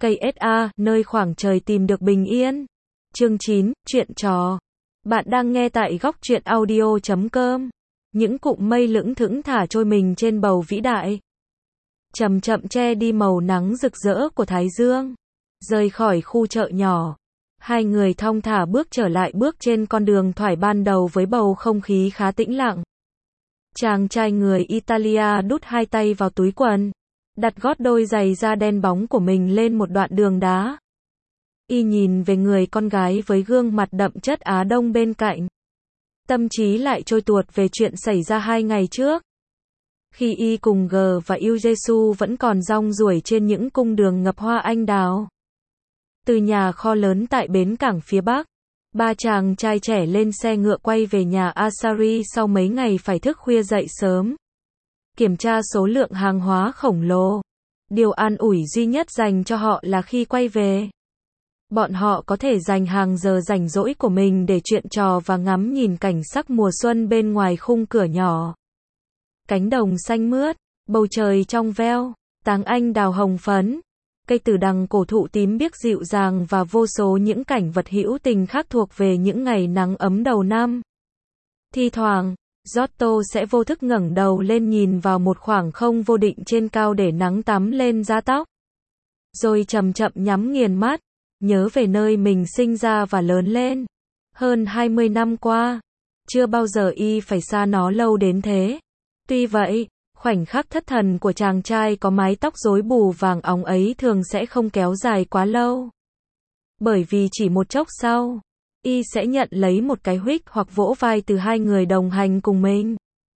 KSA, nơi khoảng trời tìm được bình yên. Chương 9, chuyện trò. Bạn đang nghe tại góc truyện audio.com. Những cụm mây lững thững thả trôi mình trên bầu vĩ đại. Chậm chậm che đi màu nắng rực rỡ của Thái Dương. Rời khỏi khu chợ nhỏ. Hai người thong thả bước trở lại bước trên con đường thoải ban đầu với bầu không khí khá tĩnh lặng. Chàng trai người Italia đút hai tay vào túi quần. Đặt gót đôi giày da đen bóng của mình lên một đoạn đường đá. Y nhìn về người con gái với gương mặt đậm chất Á Đông bên cạnh. Tâm trí lại trôi tuột về chuyện xảy ra 2 ngày trước. Khi Y cùng G và Yêu Giêsu vẫn còn rong ruổi trên những cung đường ngập hoa anh đào. Từ nhà kho lớn tại bến cảng phía Bắc, ba chàng trai trẻ lên xe ngựa quay về nhà Asari sau mấy ngày phải thức khuya dậy sớm. Kiểm tra số lượng hàng hóa khổng lồ. Điều an ủi duy nhất dành cho họ là khi quay về, bọn họ có thể dành hàng giờ rảnh rỗi của mình để chuyện trò và ngắm nhìn cảnh sắc mùa xuân bên ngoài khung cửa nhỏ. Cánh đồng xanh mướt, bầu trời trong veo, táng anh đào hồng phấn, cây từ đằng cổ thụ tím biếc dịu dàng và vô số những cảnh vật hữu tình khác thuộc về những ngày nắng ấm đầu năm. Thi thoảng, Giotto sẽ vô thức ngẩng đầu lên nhìn vào một khoảng không vô định trên cao để nắng tắm lên da tóc. Rồi chậm chậm nhắm nghiền mắt, nhớ về nơi mình sinh ra và lớn lên. Hơn 20 năm qua, chưa bao giờ Y phải xa nó lâu đến thế. Tuy vậy, khoảnh khắc thất thần của chàng trai có mái tóc rối bù vàng óng ấy thường sẽ không kéo dài quá lâu. Bởi vì chỉ một chốc sau, Y sẽ nhận lấy một cái huých hoặc vỗ vai từ hai người đồng hành cùng mình.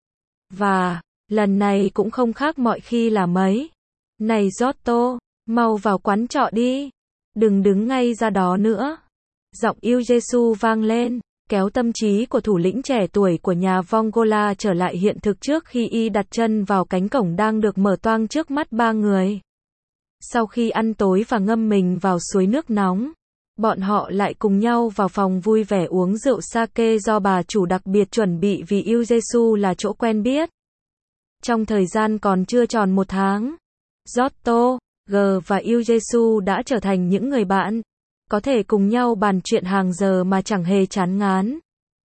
Và, lần này cũng không khác mọi khi là mấy. Này Giotto, mau vào quán trọ đi. Đừng đứng ngay ra đó nữa. Giọng Yêu Giêsu vang lên, kéo tâm trí của thủ lĩnh trẻ tuổi của nhà Vongola trở lại hiện thực trước khi Y đặt chân vào cánh cổng đang được mở toang trước mắt ba người. Sau khi ăn tối và ngâm mình vào suối nước nóng, bọn họ lại cùng nhau vào phòng vui vẻ uống rượu sake do bà chủ đặc biệt chuẩn bị vì Yêu Giêsu là chỗ quen biết. Trong thời gian còn chưa tròn 1 tháng, Giotto, G và Yêu Giêsu đã trở thành những người bạn, có thể cùng nhau bàn chuyện hàng giờ mà chẳng hề chán ngán.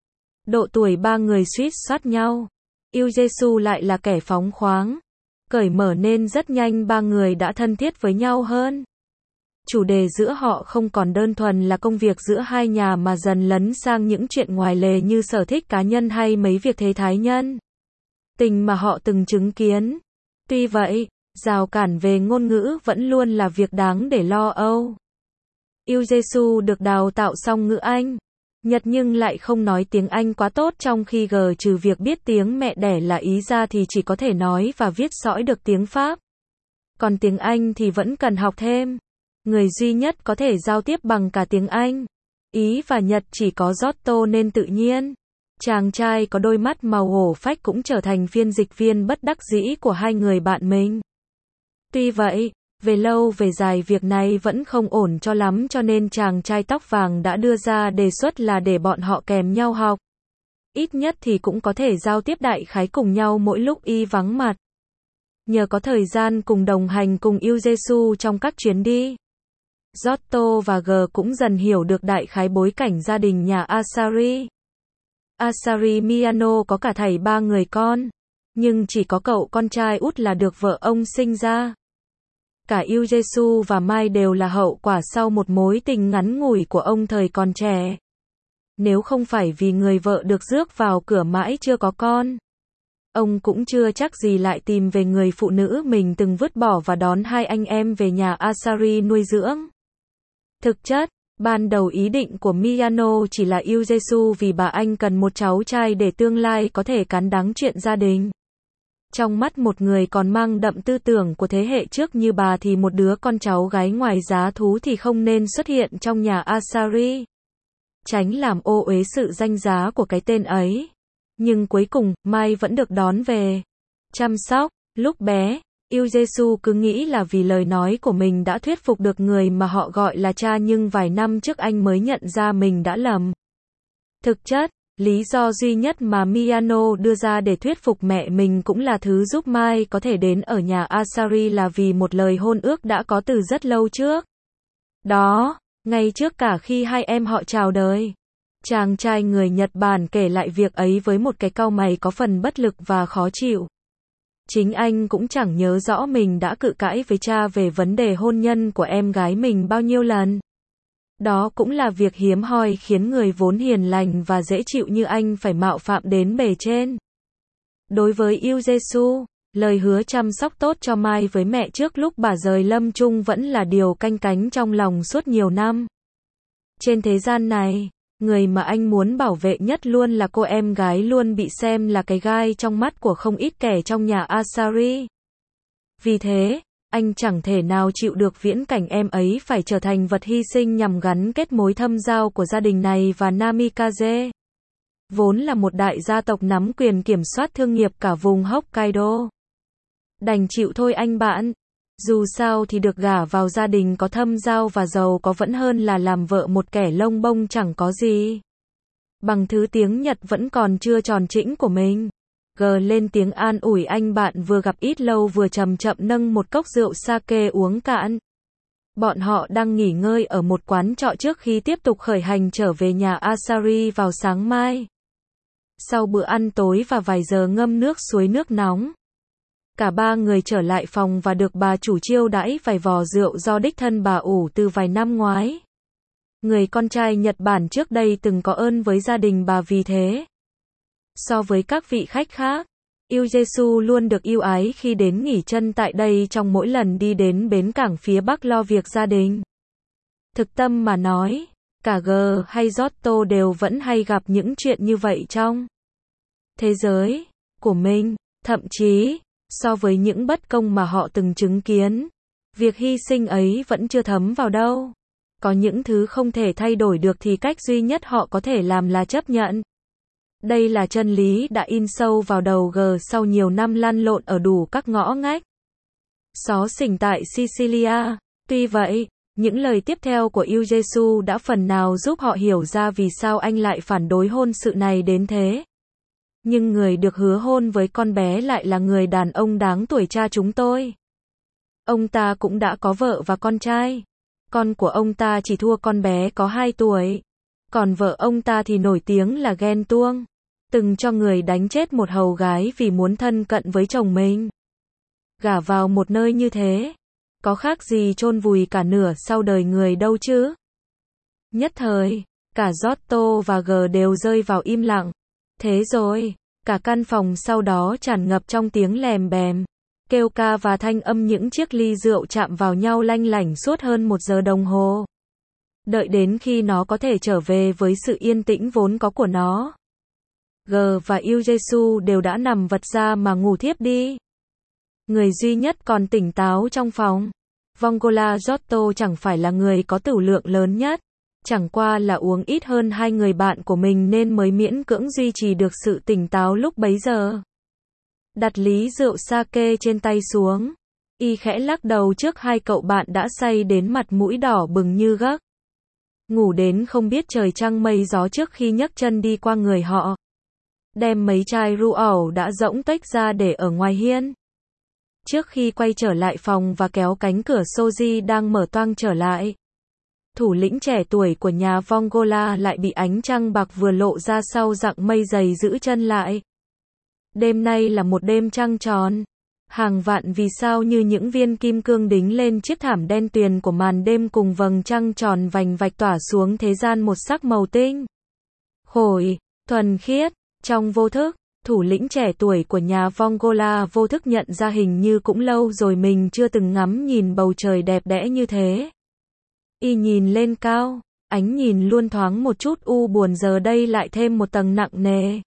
Độ tuổi ba người suýt soát nhau, Yêu Giêsu lại là kẻ phóng khoáng, cởi mở nên rất nhanh ba người đã thân thiết với nhau hơn. Chủ đề giữa họ không còn đơn thuần là công việc giữa hai nhà mà dần lấn sang những chuyện ngoài lề như sở thích cá nhân hay mấy việc thế thái nhân tình mà họ từng chứng kiến. Tuy vậy, rào cản về ngôn ngữ vẫn luôn là việc đáng để lo âu. Yêu Giêsu được đào tạo song ngữ Anh, Nhật nhưng lại không nói tiếng Anh quá tốt, trong khi G trừ việc biết tiếng mẹ đẻ là Ý ra thì chỉ có thể nói và viết sõi được tiếng Pháp. Còn tiếng Anh thì vẫn cần học thêm. Người duy nhất có thể giao tiếp bằng cả tiếng Anh, Ý và Nhật chỉ có Giotto nên tự nhiên. Chàng trai có đôi mắt màu hổ phách cũng trở thành phiên dịch viên bất đắc dĩ của hai người bạn mình. Tuy vậy, về lâu về dài việc này vẫn không ổn cho lắm cho nên chàng trai tóc vàng đã đưa ra đề xuất là để bọn họ kèm nhau học. Ít nhất thì cũng có thể giao tiếp đại khái cùng nhau mỗi lúc Y vắng mặt. Nhờ có thời gian cùng đồng hành cùng Yêu Giêsu trong các chuyến đi, Giotto và G cũng dần hiểu được đại khái bối cảnh gia đình nhà Asari. Asari Miano có cả thảy 3 người con, nhưng chỉ có cậu con trai út là được vợ ông sinh ra. Cả Yêu Giêsu và Mai đều là hậu quả sau một mối tình ngắn ngủi của ông thời còn trẻ. Nếu không phải vì người vợ được rước vào cửa mãi chưa có con, ông cũng chưa chắc gì lại tìm về người phụ nữ mình từng vứt bỏ và đón hai anh em về nhà Asari nuôi dưỡng. Thực chất, ban đầu ý định của Miano chỉ là Yêu Giêsu vì bà anh cần một cháu trai để tương lai có thể cán đáng chuyện gia đình. Trong mắt một người còn mang đậm tư tưởng của thế hệ trước như bà thì một đứa con cháu gái ngoài giá thú thì không nên xuất hiện trong nhà Asari, tránh làm ô uế sự danh giá của cái tên ấy. Nhưng cuối cùng, Mai vẫn được đón về, chăm sóc. Lúc bé, Yêu Giêsu cứ nghĩ là vì lời nói của mình đã thuyết phục được người mà họ gọi là cha, nhưng vài năm trước anh mới nhận ra mình đã lầm. Thực chất, lý do duy nhất mà Miano đưa ra để thuyết phục mẹ mình cũng là thứ giúp Mai có thể đến ở nhà Asari là vì một lời hôn ước đã có từ rất lâu trước. Đó, ngay trước cả khi hai em họ chào đời. Chàng trai người Nhật Bản kể lại việc ấy với một cái cau mày có phần bất lực và khó chịu. Chính anh cũng chẳng nhớ rõ mình đã cự cãi với cha về vấn đề hôn nhân của em gái mình bao nhiêu lần. Đó cũng là việc hiếm hoi khiến người vốn hiền lành và dễ chịu như anh phải mạo phạm đến bề trên. Đối với Yu Jesu, lời hứa chăm sóc tốt cho Mai với mẹ trước lúc bà rời lâm chung vẫn là điều canh cánh trong lòng suốt nhiều năm. Trên thế gian này, người mà anh muốn bảo vệ nhất luôn là cô em gái luôn bị xem là cái gai trong mắt của không ít kẻ trong nhà Asari. Vì thế, anh chẳng thể nào chịu được viễn cảnh em ấy phải trở thành vật hy sinh nhằm gắn kết mối thâm giao của gia đình này và Namikaze. Vốn là một đại gia tộc nắm quyền kiểm soát thương nghiệp cả vùng Hokkaido. Đành chịu thôi anh bạn. Dù sao thì được gả vào gia đình có thâm giao và giàu có vẫn hơn là làm vợ một kẻ lông bông chẳng có gì. Bằng thứ tiếng Nhật vẫn còn chưa tròn trĩnh của mình. G lên tiếng an ủi anh bạn vừa gặp ít lâu vừa chậm chậm nâng một cốc rượu sake uống cạn. Bọn họ đang nghỉ ngơi ở một quán trọ trước khi tiếp tục khởi hành trở về nhà Asari vào sáng mai. Sau bữa ăn tối và vài giờ ngâm nước suối nước nóng, cả ba người trở lại phòng và được bà chủ chiêu đãi vài vò rượu do đích thân bà ủ từ vài năm ngoái. Người con trai Nhật Bản trước đây từng có ơn với gia đình bà vì thế. So với các vị khách khác, Yu Jesu luôn được ưu ái khi đến nghỉ chân tại đây trong mỗi lần đi đến bến cảng phía Bắc lo việc gia đình. Thực tâm mà nói, cả G hay Giotto đều vẫn hay gặp những chuyện như vậy trong thế giới của mình, thậm chí, so với những bất công mà họ từng chứng kiến, việc hy sinh ấy vẫn chưa thấm vào đâu. Có những thứ không thể thay đổi được thì cách duy nhất họ có thể làm là chấp nhận. Đây là chân lý đã in sâu vào đầu G sau nhiều năm lăn lộn ở đủ các ngõ ngách xó xỉnh tại Sicilia. Tuy vậy, những lời tiếp theo của Yu Jesu đã phần nào giúp họ hiểu ra vì sao anh lại phản đối hôn sự này đến thế. Nhưng người được hứa hôn với con bé lại là người đàn ông đáng tuổi cha chúng tôi. Ông ta cũng đã có vợ và con trai. Con của ông ta chỉ thua con bé có 2 tuổi. Còn vợ ông ta thì nổi tiếng là ghen tuông. Từng cho người đánh chết một hầu gái vì muốn thân cận với chồng mình. Gả vào một nơi như thế, có khác gì chôn vùi cả nửa sau đời người đâu chứ. Nhất thời, cả Giotto và G đều rơi vào im lặng. Thế rồi, cả căn phòng sau đó tràn ngập trong tiếng lèm bèm, kêu ca và thanh âm những chiếc ly rượu chạm vào nhau lanh lảnh suốt hơn 1 giờ đồng hồ. Đợi đến khi nó có thể trở về với sự yên tĩnh vốn có của nó, G và Yu Jesu đều đã nằm vật ra mà ngủ thiếp đi. Người duy nhất còn tỉnh táo trong phòng, Vongola Giotto chẳng phải là người có tửu lượng lớn nhất. Chẳng qua là uống ít hơn 2 người bạn của mình nên mới miễn cưỡng duy trì được sự tỉnh táo lúc bấy giờ. Đặt ly rượu sake trên tay xuống, y khẽ lắc đầu trước 2 cậu bạn đã say đến mặt mũi đỏ bừng như gấc. Ngủ đến không biết trời trăng mây gió trước khi nhấc chân đi qua người họ. Đem mấy chai rượu đã rỗng tuếch ra để ở ngoài hiên. Trước khi quay trở lại phòng và kéo cánh cửa Soji đang mở toang trở lại, thủ lĩnh trẻ tuổi của nhà Vongola lại bị ánh trăng bạc vừa lộ ra sau dặng mây dày giữ chân lại. Đêm nay là một đêm trăng tròn. Hàng vạn vì sao như những viên kim cương đính lên chiếc thảm đen tuyền của màn đêm cùng vầng trăng tròn vành vạch tỏa xuống thế gian một sắc màu tinh khôi, thuần khiết. Trong vô thức, thủ lĩnh trẻ tuổi của nhà Vongola vô thức nhận ra hình như cũng lâu rồi mình chưa từng ngắm nhìn bầu trời đẹp đẽ như thế. Y nhìn lên cao, ánh nhìn luôn thoáng một chút u buồn giờ đây lại thêm một tầng nặng nề.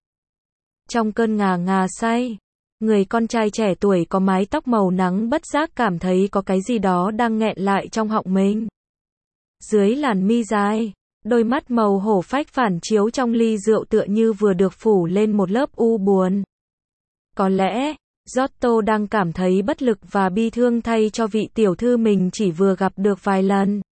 Trong cơn ngà ngà say, người con trai trẻ tuổi có mái tóc màu nắng bất giác cảm thấy có cái gì đó đang nghẹn lại trong họng mình. Dưới làn mi dài, đôi mắt màu hổ phách phản chiếu trong ly rượu tựa như vừa được phủ lên một lớp u buồn. Có lẽ, Giotto đang cảm thấy bất lực và bi thương thay cho vị tiểu thư mình chỉ vừa gặp được vài lần.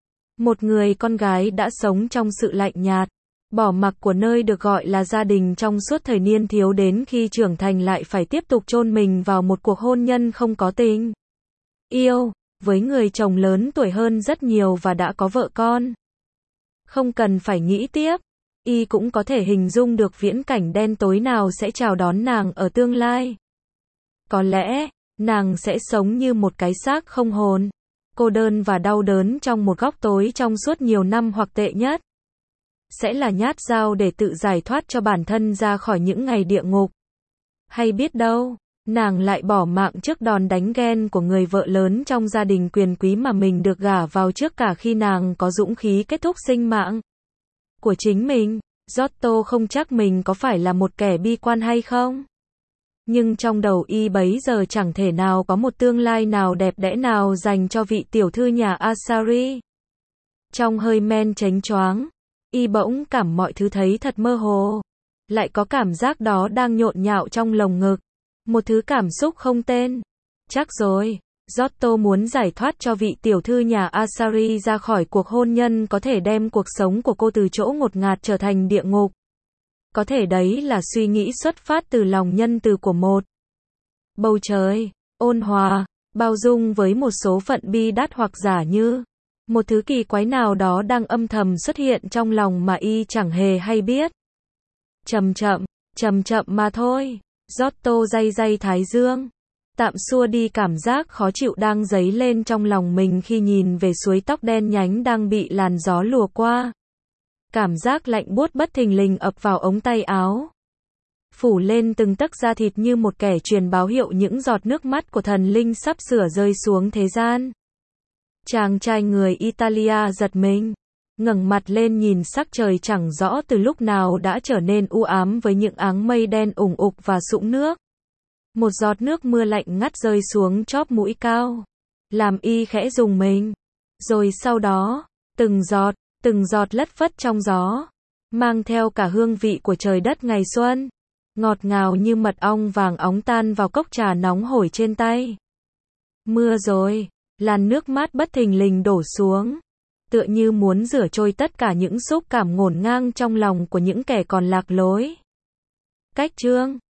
Một người con gái đã sống trong sự lạnh nhạt, bỏ mặc của nơi được gọi là gia đình trong suốt thời niên thiếu đến khi trưởng thành lại phải tiếp tục chôn mình vào một cuộc hôn nhân không có tình yêu. với người chồng lớn tuổi hơn rất nhiều và đã có vợ con. Không cần phải nghĩ tiếp, y cũng có thể hình dung được viễn cảnh đen tối nào sẽ chào đón nàng ở tương lai. Có lẽ, nàng sẽ sống như một cái xác không hồn, cô đơn và đau đớn trong một góc tối trong suốt nhiều năm, hoặc tệ nhất, sẽ là nhát dao để tự giải thoát cho bản thân ra khỏi những ngày địa ngục. Hay biết đâu, nàng lại bỏ mạng trước đòn đánh ghen của người vợ lớn trong gia đình quyền quý mà mình được gả vào trước cả khi nàng có dũng khí kết thúc sinh mạng của chính mình. Giotto không chắc mình có phải là một kẻ bi quan hay không, nhưng trong đầu y bấy giờ chẳng thể nào có một tương lai nào đẹp đẽ nào dành cho vị tiểu thư nhà Asari. Trong hơi men chánh choáng, y bỗng cảm mọi thứ thấy thật mơ hồ. Lại có cảm giác đó đang nhộn nhạo trong lồng ngực. Một thứ cảm xúc không tên. Chắc rồi, Giotto muốn giải thoát cho vị tiểu thư nhà Asari ra khỏi cuộc hôn nhân có thể đem cuộc sống của cô từ chỗ ngột ngạt trở thành địa ngục. Có thể đấy là suy nghĩ xuất phát từ lòng nhân từ của một bầu trời ôn hòa, bao dung với một số phận bi đát, hoặc giả như một thứ kỳ quái nào đó đang âm thầm xuất hiện trong lòng mà y chẳng hề hay biết. Chậm chậm mà thôi. Giotto day day thái dương, tạm xua đi cảm giác khó chịu đang dấy lên trong lòng mình khi nhìn về suối tóc đen nhánh đang bị làn gió lùa qua. Cảm giác lạnh buốt bất thình lình ập vào ống tay áo, phủ lên từng tấc da thịt như một kẻ truyền báo hiệu những giọt nước mắt của thần linh sắp sửa rơi xuống thế gian. Chàng trai người Italia giật mình, ngẩng mặt lên nhìn sắc trời chẳng rõ từ lúc nào đã trở nên u ám với những áng mây đen ủng ục và sũng nước. Một giọt nước mưa lạnh ngắt rơi xuống chóp mũi cao, làm y khẽ rùng mình. Rồi sau đó, từng giọt lất phất trong gió, mang theo cả hương vị của trời đất ngày xuân, ngọt ngào như mật ong vàng óng tan vào cốc trà nóng hổi trên tay. Mưa rồi, làn nước mát bất thình lình đổ xuống, tựa như muốn rửa trôi tất cả những xúc cảm ngổn ngang trong lòng của những kẻ còn lạc lối. Cách chương